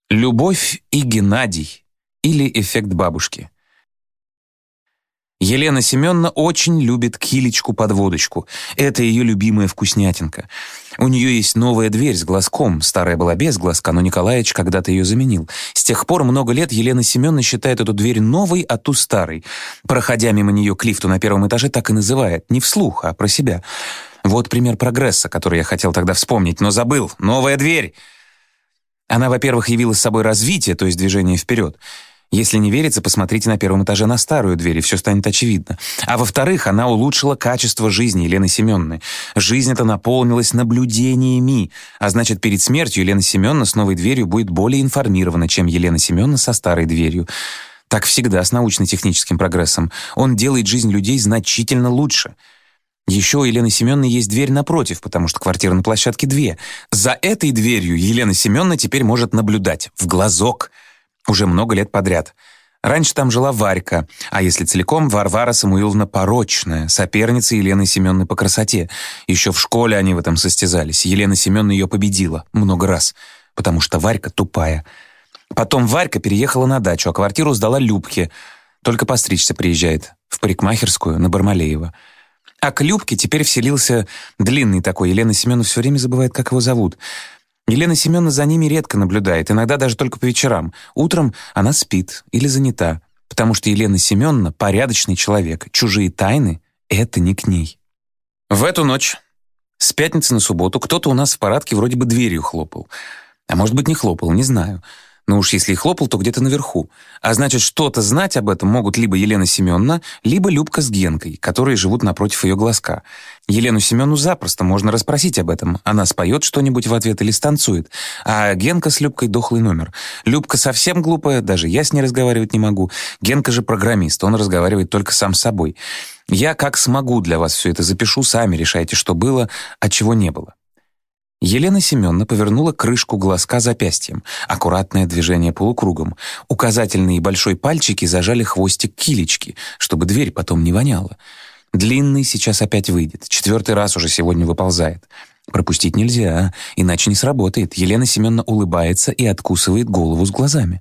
Любовь и Геннадий или эффект бабушки. Елена Семеновна очень любит килечку под водочку. Это ее любимая вкуснятинка. У нее есть новая дверь с глазком. Старая была без глазка, но Николаевич когда-то ее заменил. С тех пор много лет Елена Семеновна считает эту дверь новой, а ту старой. Проходя мимо нее к лифту на первом этаже, так и называет. Не вслух, а про себя. Вот пример прогресса, который я хотел тогда вспомнить, но забыл. Новая дверь! Она, во-первых, явила с собой развитие, то есть движение вперед. Если не верится, посмотрите на первом этаже на старую дверь, и все станет очевидно. А во-вторых, она улучшила качество жизни Елены Семеновны. Жизнь эта наполнилась наблюдениями, а значит, перед смертью Елена Семеновна с новой дверью будет более информирована, чем Елена Семеновна со старой дверью. Так всегда с научно-техническим прогрессом. Он делает жизнь людей значительно лучше. Еще у Елены Семеновны есть дверь напротив, потому что квартира на площадке 2. За этой дверью Елена Семеновна теперь может наблюдать в глазок. Уже много лет подряд. Раньше там жила Варька, а если целиком, Варвара Самуиловна Порочная, соперница Елены Семеновны по красоте. Еще в школе они в этом состязались. Елена Семеновна ее победила много раз, потому что Варька тупая. Потом Варька переехала на дачу, а квартиру сдала Любке. Только постричься приезжает, в парикмахерскую на Бармалеева. А к Любке теперь вселился длинный такой. Елена Семеновна все время забывает, как его зовут. Елена Семеновна за ними редко наблюдает, иногда даже только по вечерам. Утром она спит или занята, потому что Елена Семеновна — порядочный человек. Чужие тайны — это не к ней. В эту ночь, с пятницы на субботу, кто-то у нас в парадке вроде бы дверью хлопал. А может быть, не хлопал, не знаю. Но уж если и хлопал, то где-то наверху. А значит, что-то знать об этом могут либо Елена Семеновна, либо Любка с Генкой, которые живут напротив ее глазка. Елену Семеновну запросто можно расспросить об этом. Она споет что-нибудь в ответ или станцует. А Генка с Любкой — дохлый номер. Любка совсем глупая, даже я с ней разговаривать не могу. Генка же программист, он разговаривает только сам с собой. Я как смогу для вас все это запишу, сами решайте, что было, а чего не было. Елена Семеновна повернула крышку глазка запястьем. Аккуратное движение полукругом. Указательные и большой пальчики зажали хвостик килечки, чтобы дверь потом не воняла. Длинный сейчас опять выйдет. 4-й раз уже сегодня выползает. Пропустить нельзя, иначе не сработает. Елена Семеновна улыбается и откусывает голову с глазами.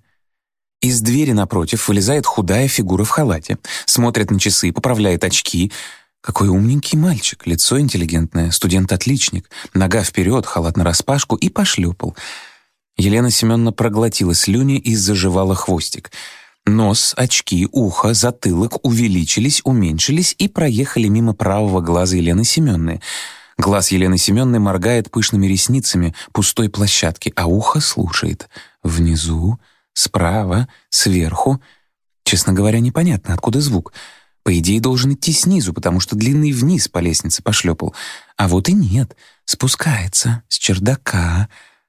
Из двери напротив вылезает худая фигура в халате. Смотрит на часы, поправляет очки. Какой умненький мальчик, лицо интеллигентное, студент-отличник, нога вперед, халат нараспашку и пошлепал. Елена Семеновна проглотила слюни и заживала хвостик. Нос, очки, ухо, затылок увеличились, уменьшились и проехали мимо правого глаза Елены Семеновны. Глаз Елены Семеновны моргает пышными ресницами пустой площадки, а ухо слушает. Внизу, справа, сверху. Честно говоря, непонятно, откуда звук. По идее, должен идти снизу, потому что длинный вниз по лестнице пошлепал. А вот и нет. Спускается с чердака.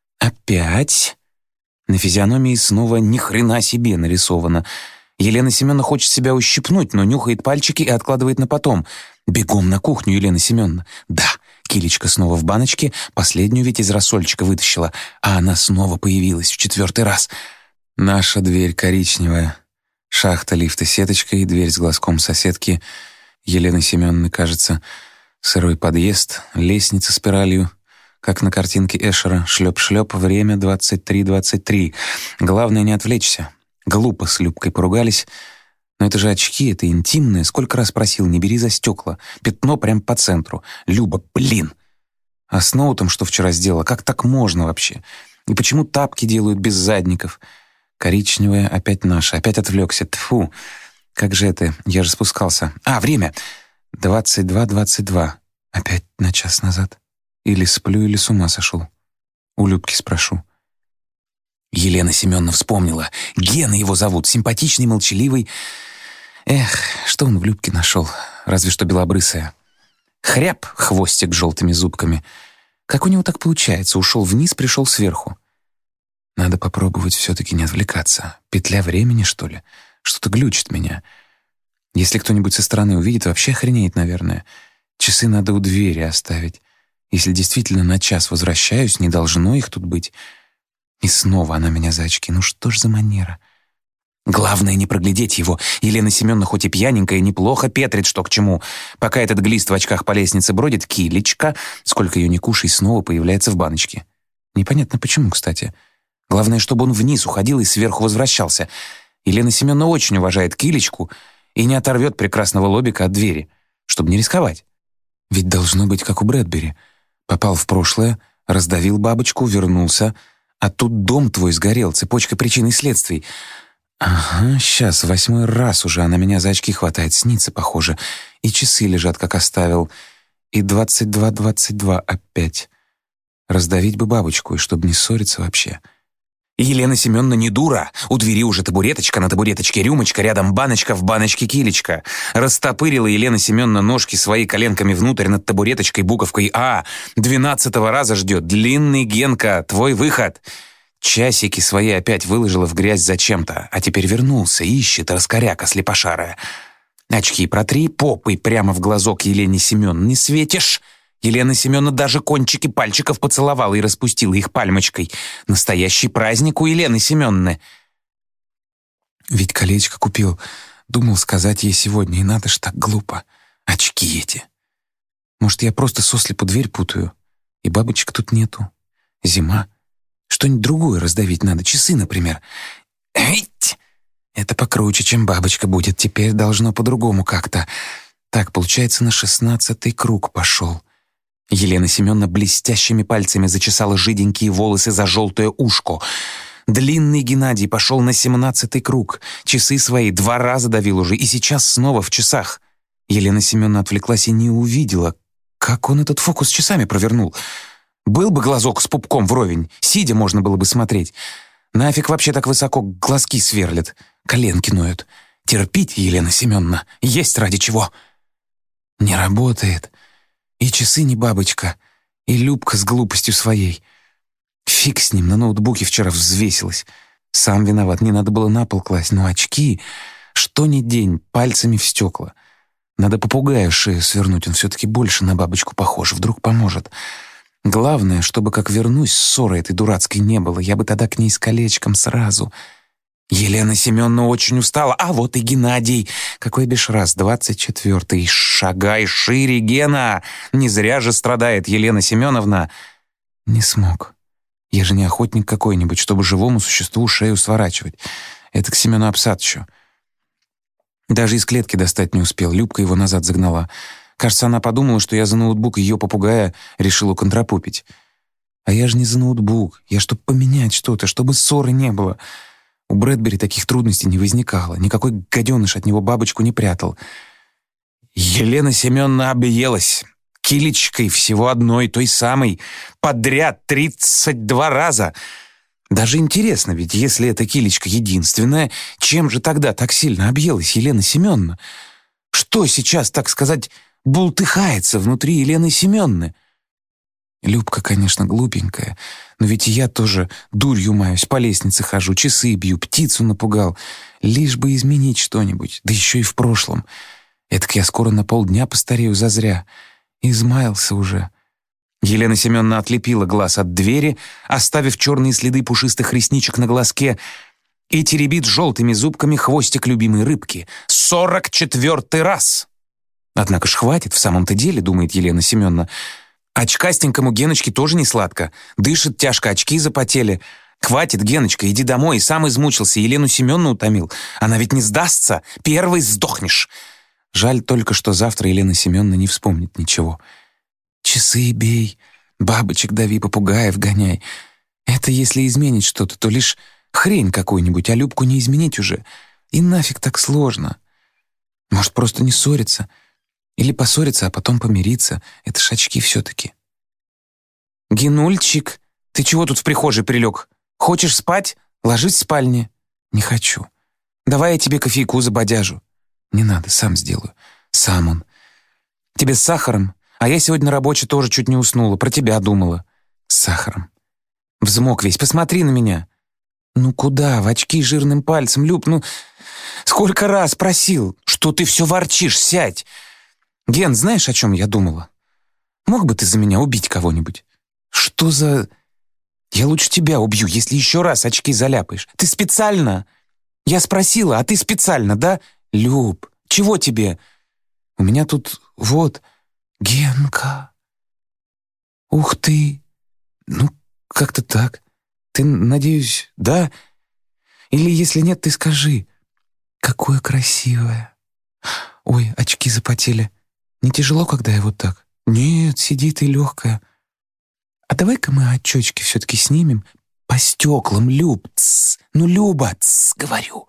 Опять. На физиономии снова ни хрена себе нарисовано. Елена Семеновна хочет себя ущипнуть, но нюхает пальчики и откладывает на потом. Бегом на кухню, Елена Семеновна. Да, килечка снова в баночке, последнюю ведь из рассольчика вытащила, а она снова появилась в 4-й раз. Наша дверь коричневая. Шахта, лифта, сеточка и дверь с глазком соседки Елены Семеновны, кажется. Сырой подъезд, лестница спиралью, как на картинке Эшера. Шлеп-шлеп, время 23:23. Главное не отвлечься. Глупо с Любкой поругались. Но это же очки, это интимное. Сколько раз просил, не бери за стекла. Пятно прям по центру. Люба, блин! А с ноутом что вчера сделала? Как так можно вообще? И почему тапки делают без задников? Коричневая, опять наша, опять отвлекся. Тьфу, как же это, я же спускался. А, время! 22:22. Опять на час назад. Или сплю, или с ума сошел. У Любки спрошу. Елена Семеновна вспомнила. Гена его зовут, симпатичный, молчаливый. Эх, что он в Любке нашел? Разве что белобрысая. Хряп, хвостик с желтыми зубками. Как у него так получается? Ушел вниз, пришел сверху. Надо попробовать все-таки не отвлекаться. Петля времени, что ли? Что-то глючит меня. Если кто-нибудь со стороны увидит, вообще охренеет, наверное. Часы надо у двери оставить. Если действительно на час возвращаюсь, не должно их тут быть. И снова она меня за очки. Ну что ж за манера? Главное не проглядеть его. Елена Семеновна хоть и пьяненькая, неплохо петрит, что к чему. Пока этот глист в очках по лестнице бродит, килечка, сколько ее ни кушай, снова появляется в баночке. Непонятно почему, кстати. Главное, чтобы он вниз уходил и сверху возвращался. Елена Семеновна очень уважает Килечку и не оторвет прекрасного лобика от двери, чтобы не рисковать. Ведь должно быть, как у Брэдбери. Попал в прошлое, раздавил бабочку, вернулся, а тут дом твой сгорел, цепочка причин и следствий. Ага, сейчас, 8-й раз уже она меня за очки хватает, снится, похоже. И часы лежат, как оставил. И 22:22 опять. Раздавить бы бабочку, и чтобы не ссориться вообще. И Елена Семеновна не дура. У двери уже табуреточка, на табуреточке рюмочка, рядом баночка, в баночке килечка. Растопырила Елена Семеновна ножки свои коленками внутрь над табуреточкой буковкой «А». 12-го раза ждет. Длинный, Генка, твой выход. Часики свои опять выложила в грязь зачем-то, а теперь вернулся, ищет раскоряка слепошарая. Очки протри, попой прямо в глазок Елене Семеновне не светишь. Елена Семеновна даже кончики пальчиков поцеловала и распустила их пальмочкой. Настоящий праздник у Елены Семеновны. Ведь колечко купил. Думал сказать ей сегодня, и надо ж так глупо. Очки эти. Может, я просто сослепу дверь путаю? И бабочек тут нету. Зима. Что-нибудь другое раздавить надо. Часы, например. Эть! Это покруче, чем бабочка будет. Теперь должно по-другому как-то. Так, получается, на 16-й круг пошел. Елена Семеновна блестящими пальцами зачесала жиденькие волосы за желтое ушко. Длинный Геннадий пошел на 17-й круг. Часы свои 2 раза давил уже, и сейчас снова в часах. Елена Семеновна отвлеклась и не увидела, как он этот фокус с часами провернул. Был бы глазок с пупком вровень, сидя можно было бы смотреть. Нафиг вообще так высоко глазки сверлят, коленки ноют. Терпите, Елена Семеновна, есть ради чего. Не работает. И часы не бабочка, и Любка с глупостью своей. Фиг с ним, на ноутбуке вчера взвесилась. Сам виноват, не надо было на пол класть, но очки, что ни день, пальцами в стекла. Надо попугаю шею свернуть, он все-таки больше на бабочку похож, вдруг поможет. Главное, чтобы, как вернусь, ссоры этой дурацкой не было, я бы тогда к ней с колечком сразу. Елена Семеновна очень устала, а вот и Геннадий. Какой бишь раз, 24-й. Шагай шире, Гена! Не зря же страдает Елена Семеновна. Не смог. Я же не охотник какой-нибудь, чтобы живому существу шею сворачивать. Это к Семену Апсатовичу. Даже из клетки достать не успел, Любка его назад загнала. Кажется, она подумала, что я за ноутбук ее попугая решил уконтрапупить. А я же не за ноутбук, я чтоб поменять что-то, чтобы ссоры не было. У Брэдбери таких трудностей не возникало, никакой гаденыш от него бабочку не прятал. Елена Семеновна объелась. Килечкой всего одной, той самой, подряд 32 раза. Даже интересно, ведь если эта килечка единственная, чем же тогда так сильно объелась Елена Семеновна? Что сейчас, так сказать, бултыхается внутри Елены Семеновны? Любка, конечно, глупенькая, но ведь и я тоже дурью маюсь, по лестнице хожу, часы бью, птицу напугал. Лишь бы изменить что-нибудь, да еще и в прошлом. Этак я скоро на полдня постарею зазря. Измаялся уже. Елена Семеновна отлепила глаз от двери, оставив черные следы пушистых ресничек на глазке, и теребит желтыми зубками хвостик любимой рыбки. 44-й раз! Однако ж хватит, в самом-то деле, думает Елена Семеновна. Очкастенькому Геночке тоже не сладко. Дышит тяжко, очки запотели. Хватит, Геночка, иди домой. И сам измучился, Елену Семеновну утомил. Она ведь не сдастся. Первый сдохнешь. Жаль только, что завтра Елена Семеновна не вспомнит ничего. Часы бей, бабочек дави, попугаев гоняй. Это если изменить что-то, то лишь хрень какую-нибудь, а Любку не изменить уже. И нафиг так сложно. Может, просто не ссориться. Или поссориться, а потом помириться. Это ж очки все-таки. «Генульчик, ты чего тут в прихожей прилег? Хочешь спать? Ложись в спальне». «Не хочу. Давай я тебе кофейку забодяжу». «Не надо, сам сделаю». «Сам он». «Тебе с сахаром? А я сегодня рабочая тоже чуть не уснула, про тебя думала». «С сахаром». «Взмок весь, посмотри на меня». «Ну куда? В очки жирным пальцем, Люб, ну... Сколько раз просил? Что ты все ворчишь? Сядь!» «Ген, знаешь, о чем я думала? Мог бы ты за меня убить кого-нибудь?» «Что за...» «Я лучше тебя убью, если еще раз очки заляпаешь. Ты специально?» «Я спросила, а ты специально, да?» «Люб, чего тебе?» «У меня тут вот...» «Генка...» «Ух ты!» «Ну, как-то так. Ты, надеюсь, да? Или если нет, ты скажи. Какое красивое. Ой, очки запотели. Не тяжело, когда я вот так? Нет, сиди ты легкая. А давай-ка мы очечки все-таки снимем по стеклам, Люб. Тс. Ну, Люба, тс, говорю.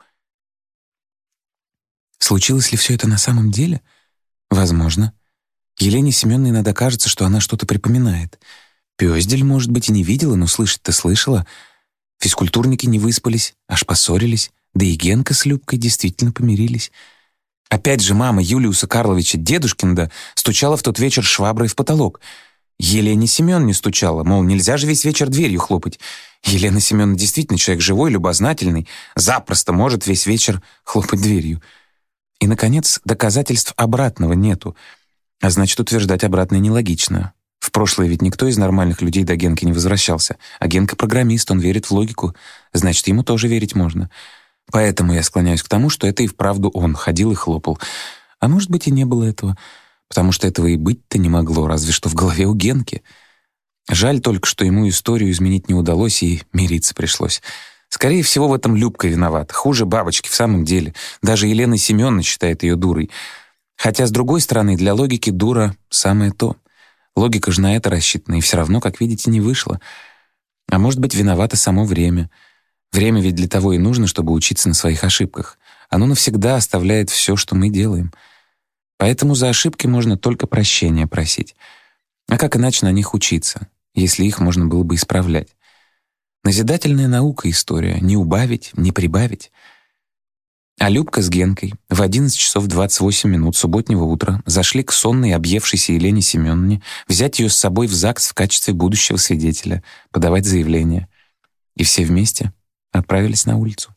Случилось ли все это на самом деле? Возможно. Елене Семеновне иногда кажется, что она что-то припоминает. Пёздель, может быть, и не видела, но слышать-то слышала. Физкультурники не выспались, аж поссорились. Да и Генка с Любкой действительно помирились. Опять же мама Юлиуса Карловича Дедушкина стучала в тот вечер шваброй в потолок. Елене Семеновне стучала, мол, нельзя же весь вечер дверью хлопать. Елена Семеновна действительно человек живой, любознательный, запросто может весь вечер хлопать дверью. И, наконец, доказательств обратного нету. А значит, утверждать обратное нелогично. В прошлое ведь никто из нормальных людей до Генки не возвращался. А Генка программист, он верит в логику. Значит, ему тоже верить можно. Поэтому я склоняюсь к тому, что это и вправду он ходил и хлопал. А может быть, и не было этого. Потому что этого и быть-то не могло, разве что в голове у Генки. Жаль только, что ему историю изменить не удалось и мириться пришлось. Скорее всего, в этом Любка виновата. Хуже бабочки в самом деле. Даже Елена Семеновна считает ее дурой. Хотя, с другой стороны, для логики дура самое то. Логика же на это рассчитана, и все равно, как видите, не вышло. А может быть, виновато само время. Время ведь для того и нужно, чтобы учиться на своих ошибках. Оно навсегда оставляет все, что мы делаем. Поэтому за ошибки можно только прощения просить. А как иначе на них учиться, если их можно было бы исправлять? Назидательная наука история. Не убавить, не прибавить. А Любка с Генкой в 11 часов 28 минут субботнего утра зашли к сонной, объевшейся Елене Семеновне взять ее с собой в ЗАГС в качестве будущего свидетеля, подавать заявление. И все вместе отправились на улицу.